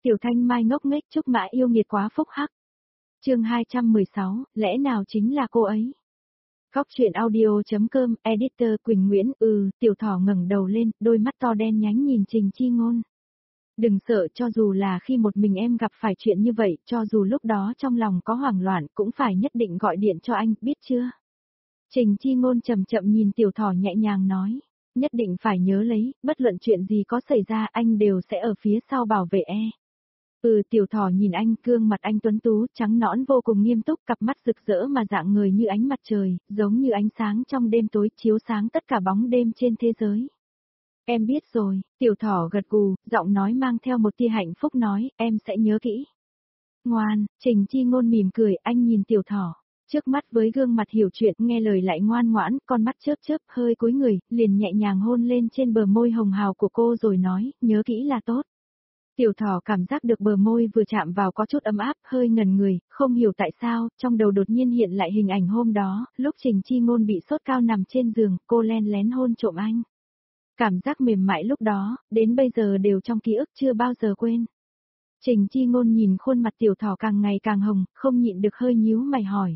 Tiểu Thanh Mai ngốc nghếch Trúc Mã yêu nghiệt quá phúc hắc. Chương 216, lẽ nào chính là cô ấy? Góc truyện audio.com, editor Quỳnh Nguyễn, Tiểu Thỏ ngẩng đầu lên, đôi mắt to đen nhánh nhìn Trình Chi Ngôn. Đừng sợ, cho dù là khi một mình em gặp phải chuyện như vậy, cho dù lúc đó trong lòng có hoảng loạn cũng phải nhất định gọi điện cho anh, biết chưa? Trình Chi Ngôn chậm chậm nhìn Tiểu Thỏ nhẹ nhàng nói, nhất định phải nhớ lấy, bất luận chuyện gì có xảy ra anh đều sẽ ở phía sau bảo vệ e. Tiểu Thỏ nhìn anh, gương mặt anh tuấn tú, trắng nõn vô cùng nghiêm túc, cặp mắt rực rỡ mà dạng người như ánh mặt trời, giống như ánh sáng trong đêm tối, chiếu sáng tất cả bóng đêm trên thế giới. Em biết rồi, Tiểu Thỏ gật gù, giọng nói mang theo một tia hạnh phúc nói, em sẽ nhớ kỹ. Ngoan, Trình Chi Ngôn mỉm cười, anh nhìn Tiểu Thỏ, trước mắt với gương mặt hiểu chuyện, nghe lời lại ngoan ngoãn, con mắt chớp chớp, hơi cúi người, liền nhẹ nhàng hôn lên trên bờ môi hồng hào của cô rồi nói, nhớ kỹ là tốt. Tiểu Thỏ cảm giác được bờ môi vừa chạm vào có chút ấm áp, hơi ngần người, không hiểu tại sao, trong đầu đột nhiên hiện lại hình ảnh hôm đó, lúc Trình Chi Ngôn bị sốt cao nằm trên giường, cô len lén hôn trộm anh. Cảm giác mềm mại lúc đó, đến bây giờ đều trong ký ức chưa bao giờ quên. Trình Chi Ngôn nhìn khuôn mặt Tiểu Thỏ càng ngày càng hồng, không nhịn được hơi nhíu mày hỏi.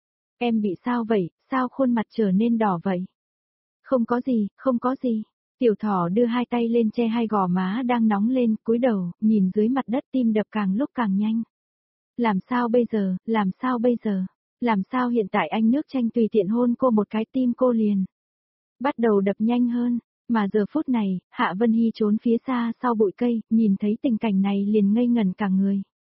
Em bị sao vậy, sao khuôn mặt trở nên đỏ vậy? Không có gì, không có gì. Tiểu Thỏ đưa hai tay lên che hai gò má đang nóng lên, cúi đầu, nhìn dưới mặt đất tim đập càng lúc càng nhanh. Làm sao bây giờ, làm sao bây giờ? Làm sao hiện tại anh nước chanh tùy tiện hôn cô một cái tim cô liền bắt đầu đập nhanh hơn, mà giờ phút này, Hạ Vân Hy trốn phía xa sau bụi cây, nhìn thấy tình cảnh này liền ngây ngẩn cả người.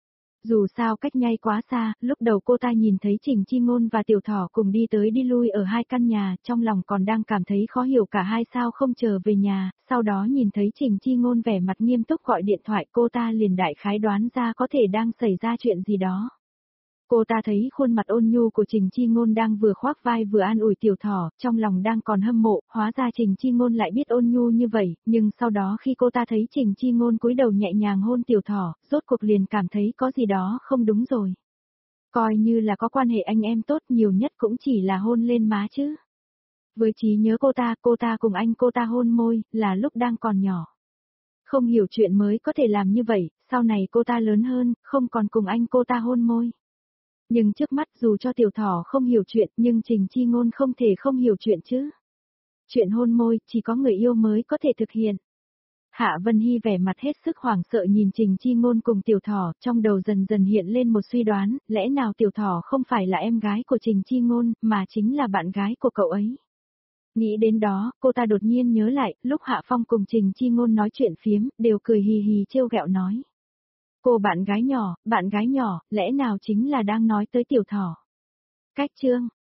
Dù sao cách nhai quá xa, lúc đầu cô ta nhìn thấy Trình Chi Ngôn và Tiểu Thỏ cùng đi tới đi lui ở hai căn nhà, trong lòng còn đang cảm thấy khó hiểu cả hai sao không trở về nhà, sau đó nhìn thấy Trình Chi Ngôn vẻ mặt nghiêm túc gọi điện thoại, cô ta liền đại khái đoán ra có thể đang xảy ra chuyện gì đó. Cô ta thấy khuôn mặt ôn nhu của Trình Chi Ngôn đang vừa khoác vai vừa an ủi Tiểu Thỏ, trong lòng đang còn hâm mộ, hóa ra Trình Chi Ngôn lại biết ôn nhu như vậy, nhưng sau đó khi cô ta thấy Trình Chi Ngôn cúi đầu nhẹ nhàng hôn Tiểu Thỏ, rốt cuộc liền cảm thấy có gì đó không đúng rồi. Coi như là có quan hệ anh em tốt, nhiều nhất cũng chỉ là hôn lên má chứ. Với trí nhớ cô ta cùng anh cô ta hôn môi, là lúc đang còn nhỏ. Không hiểu chuyện mới có thể làm như vậy, sau này cô ta lớn hơn, không còn cùng anh cô ta hôn môi. Nhưng trước mắt dù cho Tiểu Thỏ không hiểu chuyện nhưng Trình Chi Ngôn không thể không hiểu chuyện chứ. Chuyện hôn môi chỉ có người yêu mới có thể thực hiện. Hạ Vân Hy vẻ mặt hết sức hoảng sợ nhìn Trình Chi Ngôn cùng Tiểu Thỏ, trong đầu dần dần hiện lên một suy đoán, lẽ nào Tiểu Thỏ không phải là em gái của Trình Chi Ngôn, mà chính là bạn gái của cậu ấy. Nghĩ đến đó, cô ta đột nhiên nhớ lại, lúc Hạ Phong cùng Trình Chi Ngôn nói chuyện phiếm, đều cười hì hì trêu ghẹo nói. Cô bạn gái nhỏ, lẽ nào chính là đang nói tới Tiểu Thỏ. Cách chương,